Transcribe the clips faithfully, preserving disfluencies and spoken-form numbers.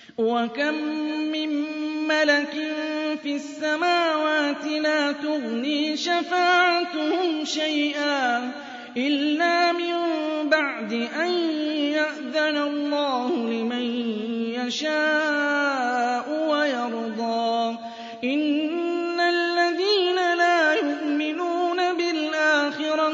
وَكَم مِّن مَّلَكٍ فِي السَّمَاوَاتِ لَا تُغْنِي شَفَاعَتُهُمْ شَيْئًا إِلَّا مِن بَعْدِ أَن يَأْذَنَ اللَّهُ لِمَن يَشَاءُ وَيَرْضَىٰ. إِنَّ الَّذِينَ لَا يُؤْمِنُونَ بِالْآخِرَةِ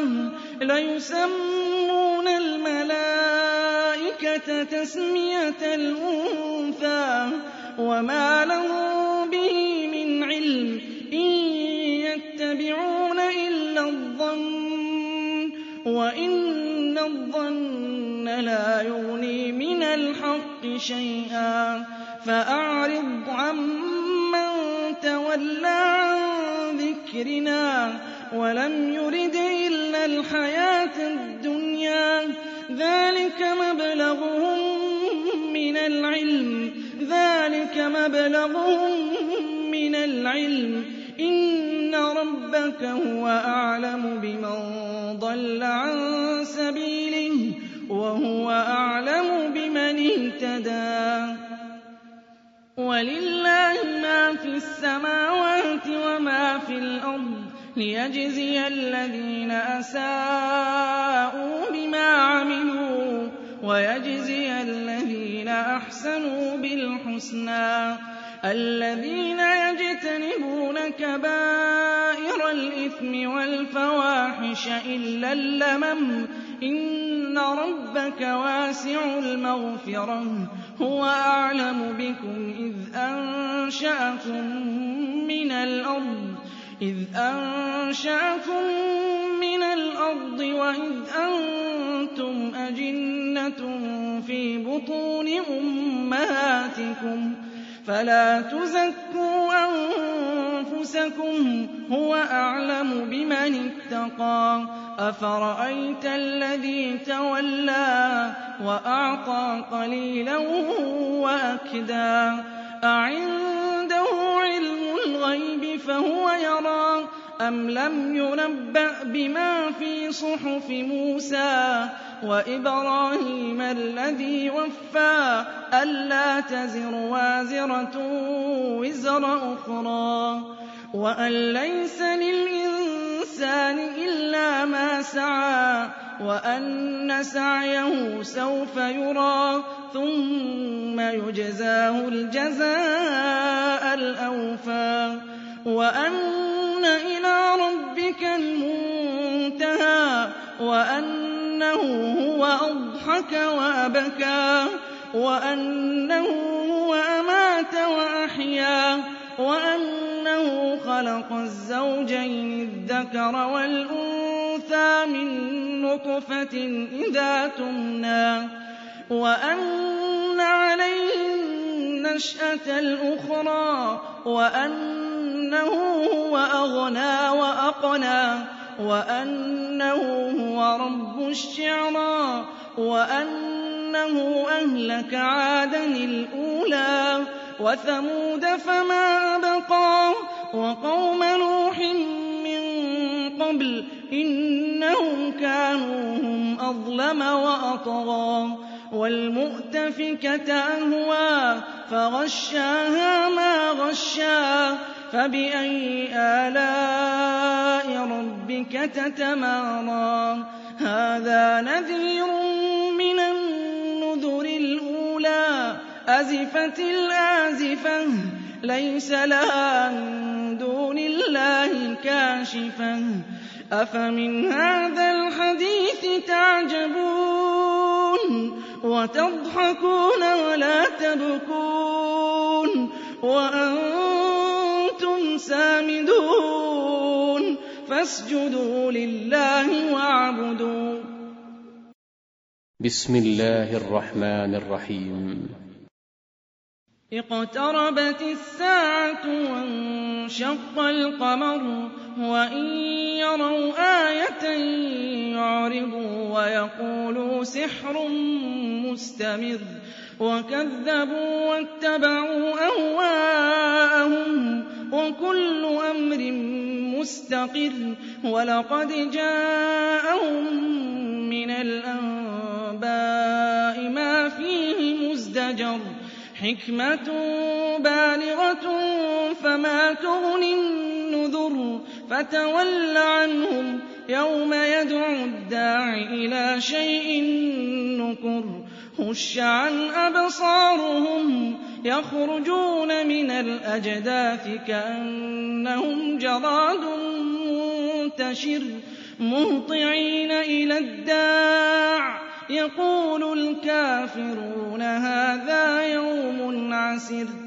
لَيُسَمُّونَ الْمَلَائِكَةَ تَسْمِيَةَ الْأُنثَىٰ وَمَا لَهُم بِهِ مِنْ عِلْمٍ إِن يَتَّبِعُونَ إِلَّا الظَّنَّ وَإِنَّ الظَّنَّ لَا يُغْنِي مِنَ الْحَقِّ شَيْئًا. فَأَعْرِضْ عَمَّن تَوَلَّىٰ عَن ذِكْرِنَا وَلَمْ يُرِدْ إِلَّا الْحَيَاةَ الدُّنْيَا ذَٰلِكَ مَبْلَغُهُم مِّنَ الْعِلْمِ ذَٰلِكَ مَبْلَغُهُم مِّنَ الْعِلْمِ إِنَّ رَبَّكَ هُوَ أَعْلَمُ بِمَن ضَلَّ عَن سَبِيلِهِ وَهُوَ أَعْلَمُ بِمَنِ اهْتَدَىٰ. وَلِلَّهِ مَا فِي السَّمَاوَاتِ وَمَا فِي الْأَرْضِ لِيَجْزِيَ الَّذِينَ أَسَاءُوا بِمَا عَمِلُوا وَيَجْزِيَ الَّذِينَ أَحْسَنُوا بِالْحُسْنَىٰ. الَّذِينَ يَجْتَنِبُونَ كَبَائِرَ الْإِثْمِ وَالْفَوَاحِشَ إِلَّا اللَّمَمَ إِنَّ رَبَّكَ وَاسِعُ الْمَغْفِرَةِ هُوَ أَعْلَمُ بِكُمْ إِذْ أَنشَأَكُم مِّنَ الْأَرْضِ إِذْ أَنشَأَكُم مِّنَ الْأَرْضِ وَإِذْ أَنتُمْ أَجِنَّةٌ فِي بُطُونِ أُمَّهَاتِكُمْ فَلَا تُزَكُّوا أَنفُسَكُمْ هُوَ أَعْلَمُ بِمَنِ اتَّقَىٰ. أَفَرَأَيْتَ الَّذِي تَوَلَّىٰ وَأَعْطَىٰ قَلِيلًا وَأَكْدَىٰ أَعِندَهُ عِلْمُ الْغَيْبِ فَهُوَ يَرَىٰ أَمْ لَمْ يُنَبَّأْ بِمَا فِي صُحُفِ مُوسَىٰ وَإِبْرَاهِيمَ الَّذِي وَفَّىٰ أَلَّا تَزِرُ وَازِرَةٌ وِزْرَ أُخْرَىٰ وَأَن لَّيْسَ لِلْإِنسَانِ إِلَّا مَا سَعَىٰ وَأَنَّ سَعْيَهُ سَوْفَ يُرَىٰ ثُمَّ يُجْزَاهُ الْجَزَاءَ الْأَوْفَىٰ وَأَنَّ إِلَىٰ رَبِّكَ الْمُنتَهَىٰ وَأَنَّهُ هُوَ أَضْحَكَ وَأَبْكَىٰ وَأَنَّهُ هُوَ أَمَاتَ وَأَحْيَا وَأَنَّهُ خَلَقَ الزَّوْجَيْنِ الذَّكَرَ وَالْأُنثَىٰ مِن نُّطْفَةٍ إِذَا تُمْنَىٰ وَأَنَّ عَلَيْهِ النَّشْأَةَ الْأُخْرَىٰ وَأَنَّهُ هُوَ أَغْنَىٰ وَأَقْنَىٰ وَأَنَّهُ هُوَ رَبُّ الشِّعْرَىٰ وَأَنَّهُ أَهْلَكَ عَادًا الْأُولَىٰ وَثَمُودَ فَمَا أَبْقَىٰ وَقَوْمَ نُوحٍ مِّن قَبْلُ إِنَّهُمْ كَانُوا هُمْ أَظْلَمَ وَأَطْغَىٰ وَالْمُؤْتَفِكَةَ أَهْوَىٰ فَغَشَّاهَا مَا غَشَّىٰ فَبِأَيِّ آلَاءِ رَبِّكَ تَتَمَارَىٰ. هَٰذَا نَذِيرٌ مِّنَ النُّذُرِ الْأُولَىٰ أَزِفَتِ الْآزِفَةُ لَيْسَ لَهَا مِن دُونِ اللَّهِ كَاشِفَةٌ أَفَمِنْ هَٰذَا الْحَدِيثِ تَعْجَبُونَ وَتَضْحَكُونَ وَلَا تَبْكُونَ وَأَنتُمْ سَامِدُونَ فَاسْجُدُوا لِلَّهِ وَاعْبُدُوا. بسم الله الرحمن الرحيم. اقتربت الساعة وانشق القمر وإن يروا آية يعرضوا ويقولوا سحر مستمر وكذبوا واتبعوا أهواءهم وكل أمر مستقر ولقد جاءهم من الأنباء ما فيه مزدجر حِكْمَةٌ بَالِغَةٌ فَمَا تُغْنِ النُّذُرُ فَتَوَلَّ عَنْهُمْ يَوْمَ يَدْعُ الدَّاعِ إِلَىٰ شَيْءٍ نُّكُرٍ خُشَّ عَنْ أَبْصَارُهُمْ يَخْرُجُونَ مِنَ الْأَجْدَاثِ كَأَنَّهُمْ جَرَادٌ مُّنتَشِرٌ مُّهْطِعِينَ إِلَى الدَّاعِ يَقُولُ الْكَافِرُونَ هَٰذَا يَوْمٌ عَسِرٌ